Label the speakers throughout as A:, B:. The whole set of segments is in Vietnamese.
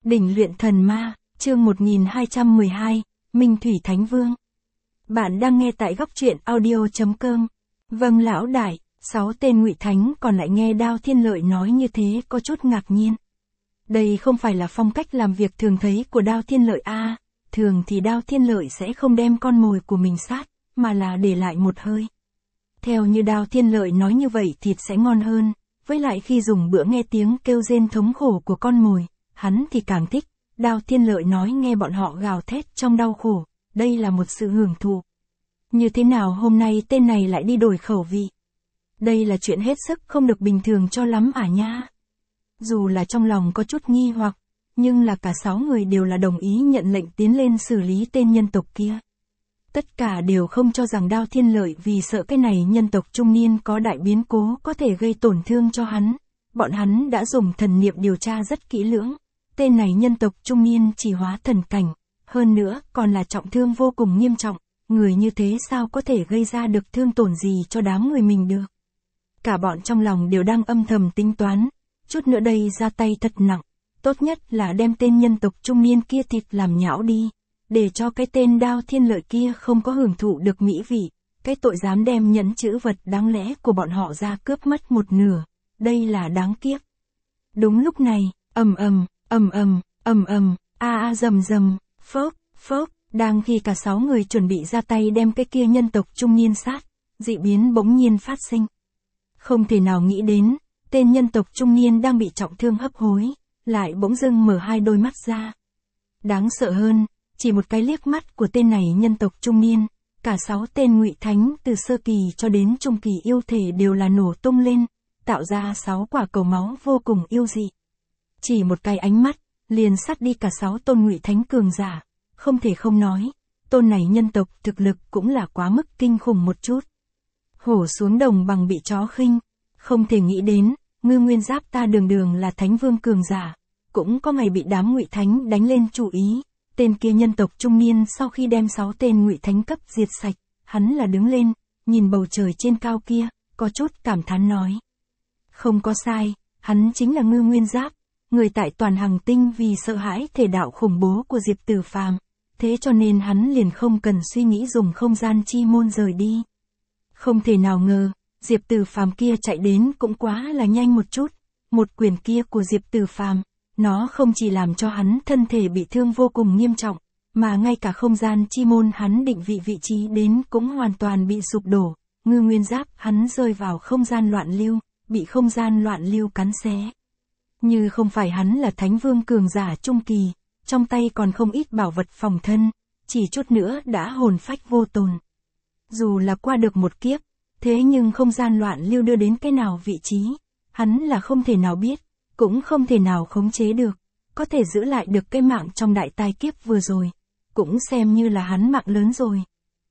A: Đỉnh luyện thần ma, chương 1212, Minh Thủy Thánh Vương. Bạn đang nghe tại góc truyện audio.com. Vâng lão đại, 6 tên ngụy thánh còn lại nghe Đao Thiên Lợi nói như thế có chút ngạc nhiên. Đây không phải là phong cách làm việc thường thấy của Đao Thiên Lợi a. Thường thì Đao Thiên Lợi sẽ không đem con mồi của mình sát, mà là để lại một hơi. Theo như Đao Thiên Lợi nói như vậy thịt sẽ ngon hơn, với lại khi dùng bữa nghe tiếng kêu rên thống khổ của con mồi, hắn thì càng thích. Đao Thiên Lợi nói nghe bọn họ gào thét trong đau khổ, đây là một sự hưởng thụ. Như thế nào hôm nay tên này lại đi đổi khẩu vị? Đây là chuyện hết sức không được bình thường cho lắm nha. Dù là trong lòng có chút nghi hoặc, nhưng là cả 6 người đều là đồng ý nhận lệnh tiến lên xử lý tên nhân tộc kia. Tất cả đều không cho rằng Đao Thiên Lợi vì sợ cái này nhân tộc trung niên có đại biến cố có thể gây tổn thương cho hắn. Bọn hắn đã dùng thần niệm điều tra rất kỹ lưỡng. Tên này nhân tộc trung niên chỉ hóa thần cảnh, hơn nữa còn là trọng thương vô cùng nghiêm trọng, người như thế sao có thể gây ra được thương tổn gì cho đám người mình được. Cả bọn trong lòng đều đang âm thầm tính toán, chút nữa đây ra tay thật nặng, tốt nhất là đem tên nhân tộc trung niên kia thịt làm nhão đi, để cho cái tên Đao Thiên Lợi kia không có hưởng thụ được mỹ vị, cái tội dám đem nhẫn chữ vật đáng lẽ của bọn họ ra cướp mất một nửa, đây là đáng kiếp. Đúng lúc này, rầm rầm, phốc, đang khi cả 6 người chuẩn bị ra tay đem cái kia nhân tộc trung niên sát, dị biến bỗng nhiên phát sinh. Không thể nào nghĩ đến, tên nhân tộc trung niên đang bị trọng thương hấp hối, lại bỗng dưng mở hai đôi mắt ra. Đáng sợ hơn, chỉ một cái liếc mắt của tên này nhân tộc trung niên, cả 6 tên ngụy thánh từ sơ kỳ cho đến trung kỳ yêu thể đều là nổ tung lên, tạo ra 6 quả cầu máu vô cùng yêu dị. Chỉ một cái ánh mắt, liền sát đi cả 6 tôn ngụy thánh cường giả, không thể không nói, tôn này nhân tộc thực lực cũng là quá mức kinh khủng một chút. Hổ xuống đồng bằng bị chó khinh, không thể nghĩ đến, Ngư Nguyên Giáp ta đường là thánh vương cường giả, cũng có ngày bị đám ngụy thánh đánh lên chủ ý. Tên kia nhân tộc trung niên sau khi đem 6 tên ngụy thánh cấp diệt sạch, hắn là đứng lên, nhìn bầu trời trên cao kia, có chút cảm thán nói. Không có sai, hắn chính là Ngư Nguyên Giáp, người tại toàn hành tinh vì sợ hãi thể đạo khủng bố của Diệp Tử Phàm, thế cho nên hắn liền không cần suy nghĩ dùng không gian chi môn rời đi. Không thể nào ngờ, Diệp Tử Phàm kia chạy đến cũng quá là nhanh một chút, một quyền kia của Diệp Tử Phàm, nó không chỉ làm cho hắn thân thể bị thương vô cùng nghiêm trọng, mà ngay cả không gian chi môn hắn định vị trí đến cũng hoàn toàn bị sụp đổ. Ngư Nguyên Giáp hắn rơi vào không gian loạn lưu, bị không gian loạn lưu cắn xé. Như không phải hắn là thánh vương cường giả trung kỳ, trong tay còn không ít bảo vật phòng thân, chỉ chút nữa đã hồn phách vô tồn. Dù là qua được một kiếp, thế nhưng không gian loạn lưu đưa đến cái nào vị trí, hắn là không thể nào biết, cũng không thể nào khống chế được, có thể giữ lại được cái mạng trong đại tai kiếp vừa rồi, cũng xem như là hắn mạng lớn rồi.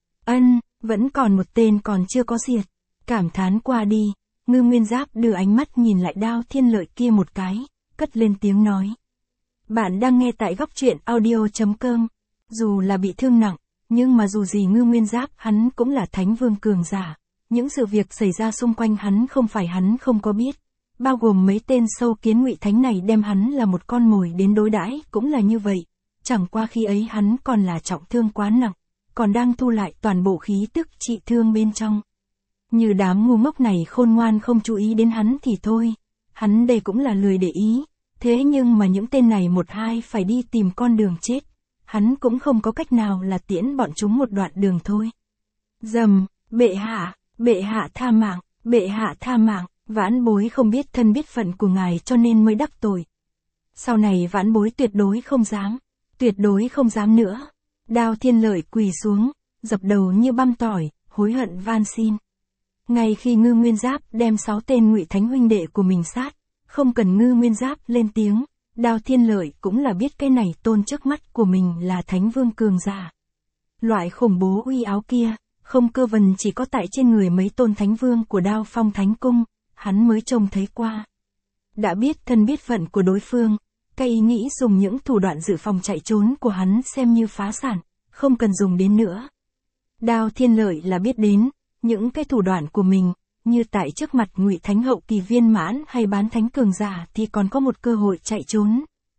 A: Vẫn còn một tên còn chưa có diệt, cảm thán qua đi. Ngư Nguyên Giáp đưa ánh mắt nhìn lại Đao Thiên Lợi kia một cái, cất lên tiếng nói. Bạn đang nghe tại góc truyện audio.com. Dù là bị thương nặng, nhưng mà dù gì Ngư Nguyên Giáp hắn cũng là thánh vương cường giả. Những sự việc xảy ra xung quanh hắn không phải hắn không có biết. Bao gồm mấy tên sâu kiến ngụy thánh này đem hắn là một con mồi đến đối đãi cũng là như vậy. Chẳng qua khi ấy hắn còn là trọng thương quá nặng, còn đang thu lại toàn bộ khí tức trị thương bên trong. Như đám ngu ngốc này khôn ngoan không chú ý đến hắn thì thôi, hắn đây cũng là lười để ý, thế nhưng mà những tên này một hai phải đi tìm con đường chết, hắn cũng không có cách nào là tiễn bọn chúng một đoạn đường thôi. Bệ hạ tha mạng, vãn bối không biết thân biết phận của ngài cho nên mới đắc tội. Sau này vãn bối tuyệt đối không dám nữa. Đao Thiên Lợi quỳ xuống, dập đầu như băm tỏi, hối hận van xin. Ngay khi Ngư Nguyên Giáp đem 6 tên ngụy thánh huynh đệ của mình sát, không cần Ngư Nguyên Giáp lên tiếng, Đao Thiên Lợi cũng là biết cái này tôn trước mắt của mình là thánh vương cường giả. Loại khủng bố uy áo kia, không cơ vần chỉ có tại trên người mấy tôn thánh vương của Đao Phong Thánh Cung, hắn mới trông thấy qua. Đã biết thân biết phận của đối phương, cái ý nghĩ dùng những thủ đoạn dự phòng chạy trốn của hắn xem như phá sản, không cần dùng đến nữa. Đao Thiên Lợi là biết đến những cái thủ đoạn của mình, như tại trước mặt ngụy thánh hậu kỳ viên mãn hay bán thánh cường giả thì còn có một cơ hội chạy trốn,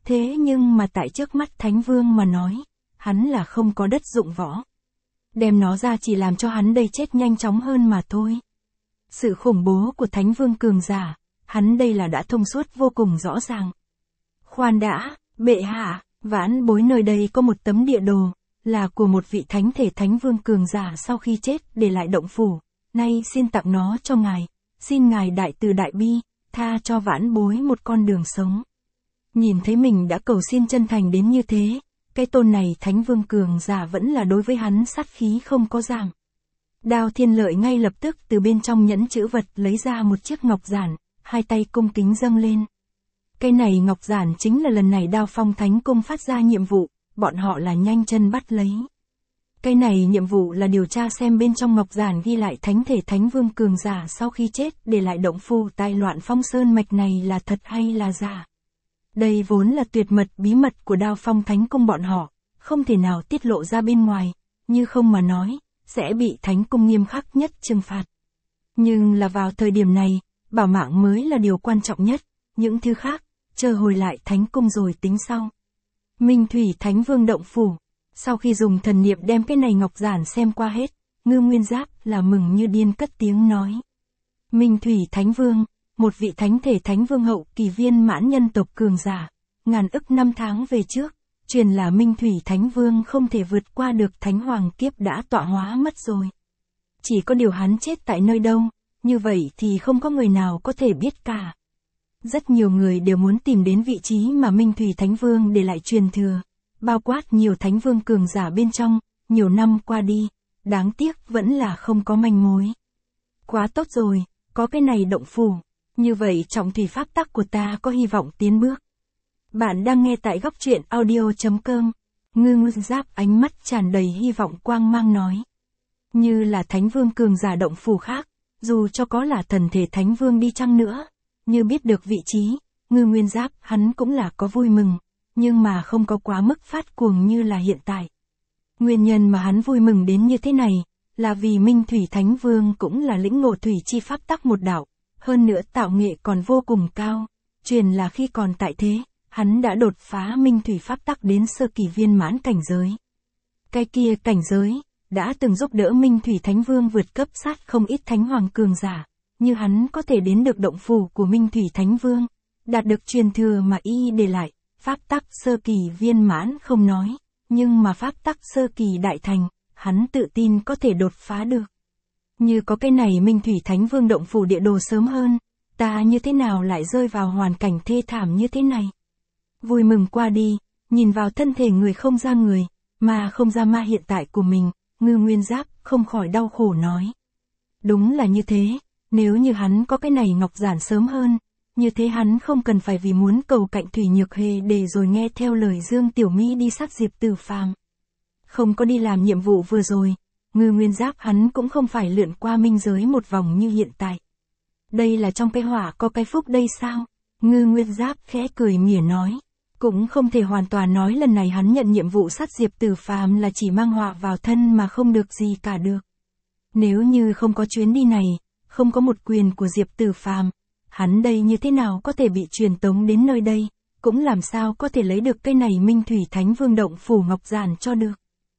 A: Thế nhưng mà tại trước mắt Thánh Vương mà nói, hắn là không có đất dụng võ. Đem nó ra chỉ làm cho hắn đây chết nhanh chóng hơn mà thôi. Sự khủng bố của Thánh Vương cường giả, hắn đây là đã thông suốt vô cùng rõ ràng. Khoan đã, bệ hạ, vãn bối nơi đây có một tấm địa đồ, là của một vị thánh thể Thánh Vương cường giả sau khi chết để lại động phủ, nay xin tặng nó cho ngài, xin ngài đại từ đại bi, tha cho vãn bối một con đường sống. Nhìn thấy mình đã cầu xin chân thành đến như thế, cái tôn này Thánh Vương cường giả vẫn là đối với hắn sát khí không có giảm. Đao Thiên Lợi ngay lập tức từ bên trong nhẫn chữ vật lấy ra một chiếc ngọc giản, hai tay cung kính dâng lên. Cái này ngọc giản chính là lần này Đao Phong Thánh Cung phát ra nhiệm vụ, bọn họ là nhanh chân bắt lấy. Cái này nhiệm vụ là điều tra xem bên trong ngọc giản ghi lại thánh thể Thánh Vương cường giả sau khi chết để lại động phủ tại Loạn Phong Sơn mạch này là thật hay là giả. Đây vốn là tuyệt mật bí mật của Đao Phong Thánh Cung bọn họ, không thể nào tiết lộ ra bên ngoài, như không mà nói, sẽ bị Thánh Cung nghiêm khắc nhất trừng phạt. Nhưng là vào thời điểm này, bảo mạng mới là điều quan trọng nhất, những thứ khác, chờ hồi lại Thánh Cung rồi tính sau. Minh Thủy Thánh Vương động phủ, sau khi dùng thần niệm đem cái này ngọc giản xem qua hết, Ngư Nguyên Giáp là mừng như điên cất tiếng nói. Minh Thủy Thánh Vương, một vị thánh thể Thánh Vương hậu kỳ viên mãn nhân tộc cường giả, ngàn ức năm tháng về trước, truyền là Minh Thủy Thánh Vương không thể vượt qua được Thánh Hoàng kiếp đã tọa hóa mất rồi. Chỉ có điều hắn chết tại nơi đâu, như vậy thì không có người nào có thể biết cả. Rất nhiều người đều muốn tìm đến vị trí mà Minh Thủy Thánh Vương để lại truyền thừa, bao quát nhiều Thánh Vương cường giả bên trong, nhiều năm qua đi, đáng tiếc vẫn là không có manh mối. Quá tốt rồi, có cái này động phủ, như vậy trọng thủy pháp tắc của ta có hy vọng tiến bước. Bạn đang nghe tại góc truyện audio.com, Ngư Nguyên Giáp ánh mắt tràn đầy hy vọng quang mang nói. Như là Thánh Vương cường giả động phủ khác, dù cho có là thần thể Thánh Vương đi chăng nữa, như biết được vị trí, Ngư Nguyên Giáp hắn cũng là có vui mừng, nhưng mà không có quá mức phát cuồng như là hiện tại. Nguyên nhân mà hắn vui mừng đến như thế này, là vì Minh Thủy Thánh Vương cũng là lĩnh ngộ thủy chi pháp tắc một đạo, hơn nữa tạo nghệ còn vô cùng cao, truyền là khi còn tại thế, hắn đã đột phá Minh Thủy pháp tắc đến sơ kỳ viên mãn cảnh giới. Cái kia cảnh giới, đã từng giúp đỡ Minh Thủy Thánh Vương vượt cấp sát không ít Thánh Hoàng cường giả, như hắn có thể đến được động phủ của Minh Thủy Thánh Vương, đạt được truyền thừa mà y để lại, pháp tắc sơ kỳ viên mãn không nói, nhưng mà pháp tắc sơ kỳ đại thành, hắn tự tin có thể đột phá được. Như có cái này Minh Thủy Thánh Vương động phủ địa đồ sớm hơn, ta như thế nào lại rơi vào hoàn cảnh thê thảm như thế này. Vui mừng qua đi, nhìn vào thân thể người không ra người, mà không ra ma hiện tại của mình, Ngư Nguyên Giáp không khỏi đau khổ nói. Đúng là như thế, nếu như hắn có cái này ngọc giản sớm hơn, như thế hắn không cần phải vì muốn cầu cạnh Thủy Nhược Hề để rồi nghe theo lời Dương Tiểu Mỹ đi sát Diệp Tử Phàm. Không có đi làm nhiệm vụ vừa rồi, Ngư Nguyên Giáp hắn cũng không phải lượn qua minh giới một vòng như hiện tại. Đây là trong cái hỏa có cái phúc đây sao? Ngư Nguyên Giáp khẽ cười mỉa nói. Cũng không thể hoàn toàn nói lần này hắn nhận nhiệm vụ sát Diệp Tử Phàm là chỉ mang họa vào thân mà không được gì cả được. Nếu như không có chuyến đi này, không có một quyền của Diệp Tử Phàm, hắn đây như thế nào có thể bị truyền tống đến nơi đây, cũng làm sao có thể lấy được cái này Minh Thủy Thánh Vương động phủ ngọc giản cho được.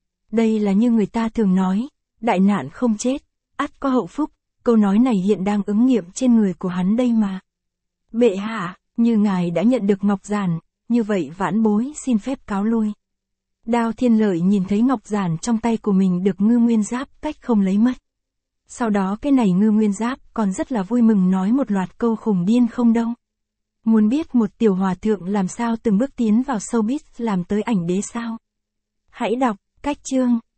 A: Đây là như người ta thường nói, đại nạn không chết, ắt có hậu phúc, câu nói này hiện đang ứng nghiệm trên người của hắn đây mà. Bệ hạ, như ngài đã nhận được ngọc giản, như vậy vãn bối xin phép cáo lui. Đao Thiên Lợi nhìn thấy ngọc giản trong tay của mình được Ngư Nguyên Giáp cách không lấy mất. Sau đó cái này Ngư Nguyên Giáp còn rất là vui mừng nói một loạt câu khủng điên không đâu. Muốn biết một tiểu hòa thượng làm sao từng bước tiến vào showbiz làm tới ảnh đế sao? Hãy đọc, cách chương.